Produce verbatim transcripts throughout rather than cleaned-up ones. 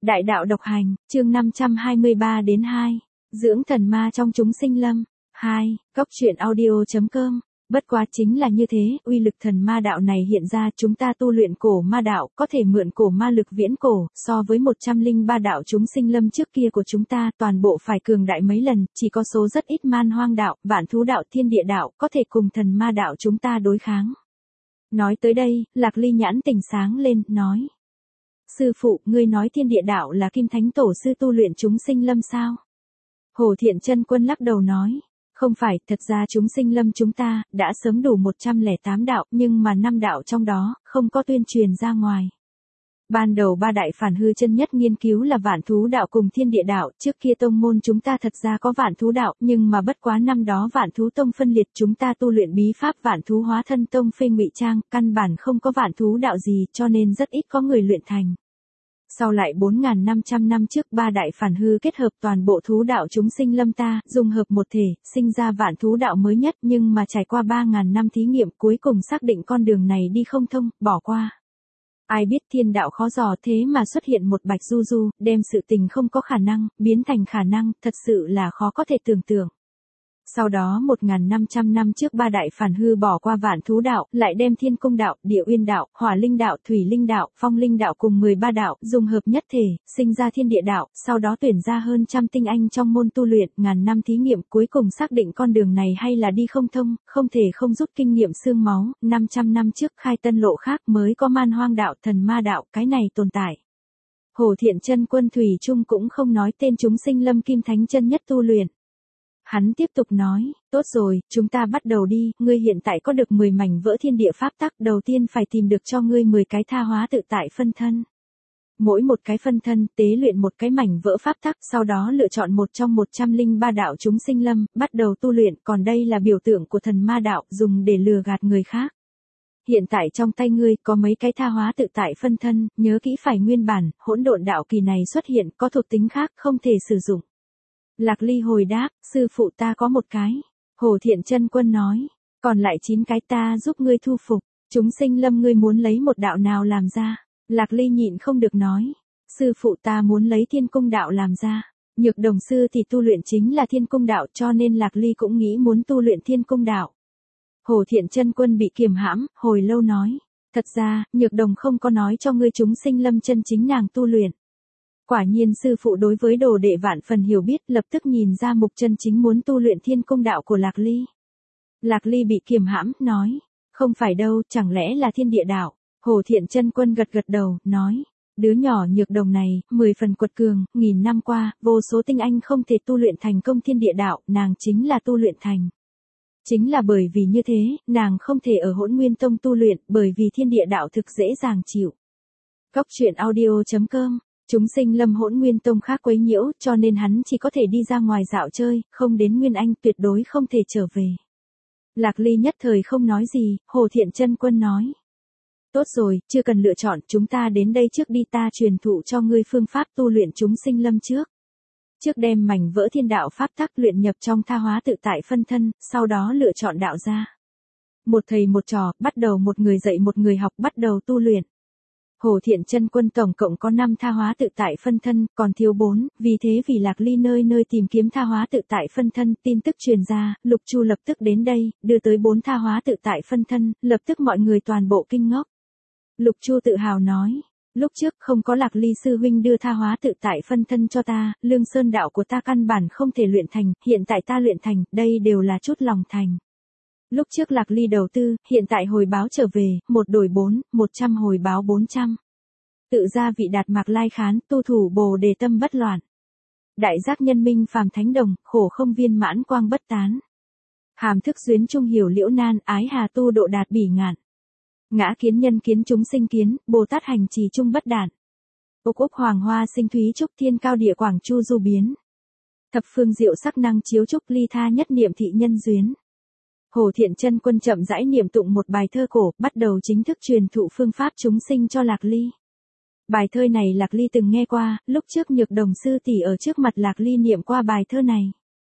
Đại đạo độc hành, chương năm trăm hai mươi ba đến hai. Dưỡng thần ma trong chúng sinh lâm. hai. Cốc truyện audio.com. Bất quá chính là như thế, uy lực thần ma đạo này hiện ra chúng ta tu luyện cổ ma đạo, có thể mượn cổ ma lực viễn cổ, so với một trăm lẻ ba đạo chúng sinh lâm trước kia của chúng ta, toàn bộ phải cường đại mấy lần, chỉ có số rất ít man hoang đạo, vạn thú đạo, thiên địa đạo, có thể cùng thần ma đạo chúng ta đối kháng. Nói tới đây, Lạc Ly nhãn tỉnh sáng lên, nói. Sư phụ, ngươi nói thiên địa đạo là Kim Thánh Tổ sư tu luyện chúng sinh lâm sao? Hồ Thiện Chân Quân lắc đầu nói. Không phải, thật ra chúng sinh lâm chúng ta, đã sớm đủ một trăm lẻ tám đạo, nhưng mà năm đạo trong đó, không có tuyên truyền ra ngoài. Ban đầu ba đại phản hư chân nhất nghiên cứu là vạn thú đạo cùng thiên địa đạo, trước kia tông môn chúng ta thật ra có vạn thú đạo, nhưng mà bất quá năm đó vạn thú tông phân liệt chúng ta tu luyện bí pháp vạn thú hóa thân tông phê ngụy trang, căn bản không có vạn thú đạo gì cho nên rất ít có người luyện thành. Sau lại bốn nghìn năm trăm năm trước ba đại phản hư kết hợp toàn bộ thú đạo chúng sinh lâm ta, dung hợp một thể, sinh ra vạn thú đạo mới nhất nhưng mà trải qua ba nghìn năm thí nghiệm cuối cùng xác định con đường này đi không thông, bỏ qua. Ai biết thiên đạo khó dò thế mà xuất hiện một Bạch Du Du, đem sự tình không có khả năng, biến thành khả năng, thật sự là khó có thể tưởng tượng. Sau đó một nghìn năm trăm năm trước ba đại phản hư bỏ qua vạn thú đạo, lại đem thiên cung đạo, địa uyên đạo, hỏa linh đạo, thủy linh đạo, phong linh đạo cùng mười ba đạo, dung hợp nhất thể, sinh ra thiên địa đạo, sau đó tuyển ra hơn trăm tinh anh trong môn tu luyện, ngàn năm thí nghiệm cuối cùng xác định con đường này hay là đi không thông, không thể không rút kinh nghiệm xương máu, năm trăm năm trước khai tân lộ khác mới có man hoang đạo, thần ma đạo, cái này tồn tại. Hồ Thiện Chân Quân thủy chung cũng không nói tên chúng sinh lâm Kim Thánh chân nhất tu luyện. Hắn tiếp tục nói, tốt rồi, chúng ta bắt đầu đi, ngươi hiện tại có được mười mảnh vỡ thiên địa pháp tắc, đầu tiên phải tìm được cho ngươi mười cái tha hóa tự tại phân thân. Mỗi một cái phân thân, tế luyện một cái mảnh vỡ pháp tắc, sau đó lựa chọn một trong một trăm lẻ ba đạo chúng sinh lâm, bắt đầu tu luyện, còn đây là biểu tượng của thần ma đạo, dùng để lừa gạt người khác. Hiện tại trong tay ngươi có mấy cái tha hóa tự tại phân thân, nhớ kỹ phải nguyên bản, hỗn độn đạo kỳ này xuất hiện, có thuộc tính khác, không thể sử dụng. Lạc Ly hồi đáp, sư phụ ta có một cái. Hồ Thiện Chân Quân nói, còn lại chín cái ta giúp ngươi thu phục. Chúng sinh lâm ngươi muốn lấy một đạo nào làm ra? Lạc Ly nhịn không được nói, sư phụ ta muốn lấy thiên cung đạo làm ra. Nhược Đồng sư thì tu luyện chính là thiên cung đạo cho nên Lạc Ly cũng nghĩ muốn tu luyện thiên cung đạo. Hồ Thiện Chân Quân bị kiềm hãm, hồi lâu nói, thật ra, Nhược Đồng không có nói cho ngươi chúng sinh lâm chân chính nàng tu luyện. Quả nhiên sư phụ đối với đồ đệ vạn phần hiểu biết, lập tức nhìn ra mục chân chính muốn tu luyện thiên cung đạo của Lạc Ly. Lạc Ly bị kiềm hãm, nói, không phải đâu, chẳng lẽ là thiên địa đạo. Hồ Thiện Chân Quân gật gật đầu, nói, đứa nhỏ Nhược Đồng này, mười phần quật cường, nghìn năm qua, vô số tinh anh không thể tu luyện thành công thiên địa đạo, nàng chính là tu luyện thành. Chính là bởi vì như thế, nàng không thể ở Hỗn Nguyên Tông tu luyện, bởi vì thiên địa đạo thực dễ dàng chịu. Cốc truyện audio.com. Chúng sinh lâm Hỗn Nguyên Tông khác quấy nhiễu, cho nên hắn chỉ có thể đi ra ngoài dạo chơi, không đến Nguyên Anh, tuyệt đối không thể trở về. Lạc Ly nhất thời không nói gì, Hồ Thiện Chân Quân nói. Tốt rồi, chưa cần lựa chọn, chúng ta đến đây trước đi, ta truyền thụ cho ngươi phương pháp tu luyện chúng sinh lâm trước. Trước đem mảnh vỡ thiên đạo pháp tắc luyện nhập trong tha hóa tự tại phân thân, sau đó lựa chọn đạo ra. Một thầy một trò, bắt đầu một người dạy một người học, bắt đầu tu luyện. Hồ Thiện Chân Quân tổng cộng có năm tha hóa tự tại phân thân, còn thiếu bốn, vì thế vì Lạc Ly nơi nơi tìm kiếm tha hóa tự tại phân thân, tin tức truyền ra, Lục Chu lập tức đến đây, đưa tới bốn tha hóa tự tại phân thân, lập tức mọi người toàn bộ kinh ngốc. Lục Chu tự hào nói, lúc trước không có Lạc Ly sư huynh đưa tha hóa tự tại phân thân cho ta, Lương Sơn đạo của ta căn bản không thể luyện thành, hiện tại ta luyện thành, đây đều là chút lòng thành. Lúc trước Lạc Ly đầu tư, hiện tại hồi báo trở về, một đổi bốn, một trăm hồi báo bốn trăm. Tự ra vị đạt mạc lai khán, tu thủ bồ đề tâm bất loạn. Đại giác nhân minh phàm thánh đồng, khổ không viên mãn quang bất tán. Hàm thức duyến trung hiểu liễu nan, ái hà tu độ đạt bỉ ngạn. Ngã kiến nhân kiến chúng sinh kiến, Bồ Tát hành trì trung bất đản. Úc úc hoàng hoa sinh thúy trúc thiên cao địa quảng chu du biến. Thập phương diệu sắc năng chiếu trúc ly tha nhất niệm thị nhân duyến. Hồ Thiện Chân Quân chậm rãi niệm tụng một bài thơ cổ, bắt đầu chính thức truyền thụ phương pháp chúng sinh cho Lạc Ly. Bài thơ này Lạc Ly từng nghe qua, lúc trước Nhược Đồng sư tỷ ở trước mặt Lạc Ly niệm qua bài thơ này.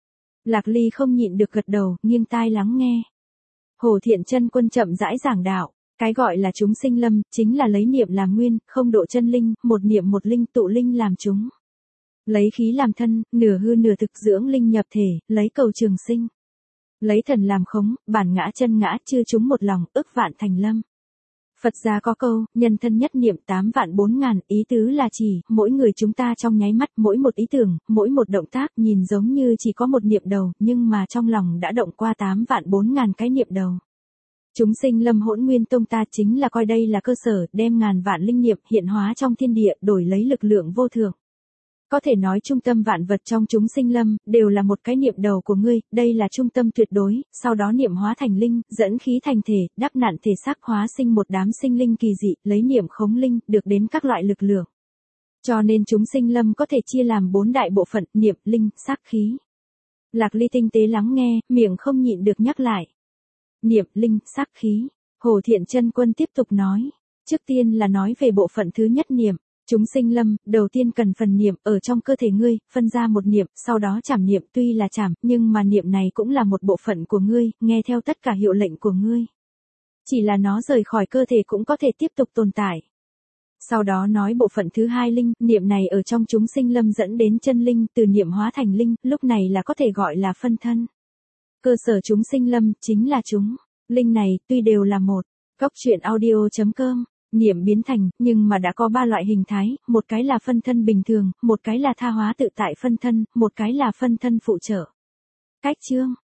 Lạc Ly không nhịn được gật đầu, nghiêng tai lắng nghe. Hồ Thiện Chân Quân chậm rãi giảng đạo, Cái gọi là chúng sinh lâm, chính là lấy niệm làm nguyên, không độ chân linh, một niệm một linh tụ linh làm chúng. Lấy khí làm thân, nửa hư nửa thực dưỡng linh nhập thể, lấy cầu trường sinh. Lấy thần làm khống, bản ngã chân ngã chư chúng một lòng, ức vạn thành lâm. Phật gia có câu, nhân thân nhất niệm tám vạn bốn ngàn, ý tứ là chỉ, mỗi người chúng ta trong nháy mắt, mỗi một ý tưởng, mỗi một động tác nhìn giống như chỉ có một niệm đầu, nhưng mà trong lòng đã động qua tám vạn bốn ngàn cái niệm đầu. Chúng sinh lâm hỗn nguyên tông ta chính là coi đây là cơ sở, đem ngàn vạn linh niệm hiện hóa trong thiên địa, đổi lấy lực lượng vô thượng. Có thể nói trung tâm vạn vật trong chúng sinh lâm, đều là một cái niệm đầu của ngươi, đây là trung tâm tuyệt đối, sau đó niệm hóa thành linh, dẫn khí thành thể, đắp nặn thể xác hóa sinh một đám sinh linh kỳ dị, lấy niệm khống linh, được đến các loại lực lượng. Cho nên chúng sinh lâm có thể chia làm bốn đại bộ phận, niệm, linh, sắc khí. Lạc Ly tinh tế lắng nghe, miệng không nhịn được nhắc lại. Niệm, linh, sắc khí. Hồ Thiện Chân Quân tiếp tục nói. Trước tiên là nói về bộ phận thứ nhất niệm. Chúng sinh lâm, đầu tiên cần phần niệm, ở trong cơ thể ngươi, phân ra một niệm, sau đó trảm niệm tuy là trảm, nhưng mà niệm này cũng là một bộ phận của ngươi, nghe theo tất cả hiệu lệnh của ngươi. Chỉ là nó rời khỏi cơ thể cũng có thể tiếp tục tồn tại. Sau đó nói bộ phận thứ hai linh, niệm này ở trong chúng sinh lâm dẫn đến chân linh, từ niệm hóa thành linh, lúc này là có thể gọi là phân thân. Cơ sở chúng sinh lâm, chính là chúng. Linh này, tuy đều là một. Góc truyện audio chấm com. Niệm biến thành, nhưng mà đã có ba loại hình thái, một cái là phân thân bình thường, một cái là tha hóa tự tại phân thân, một cái là phân thân phụ trợ. Cách chương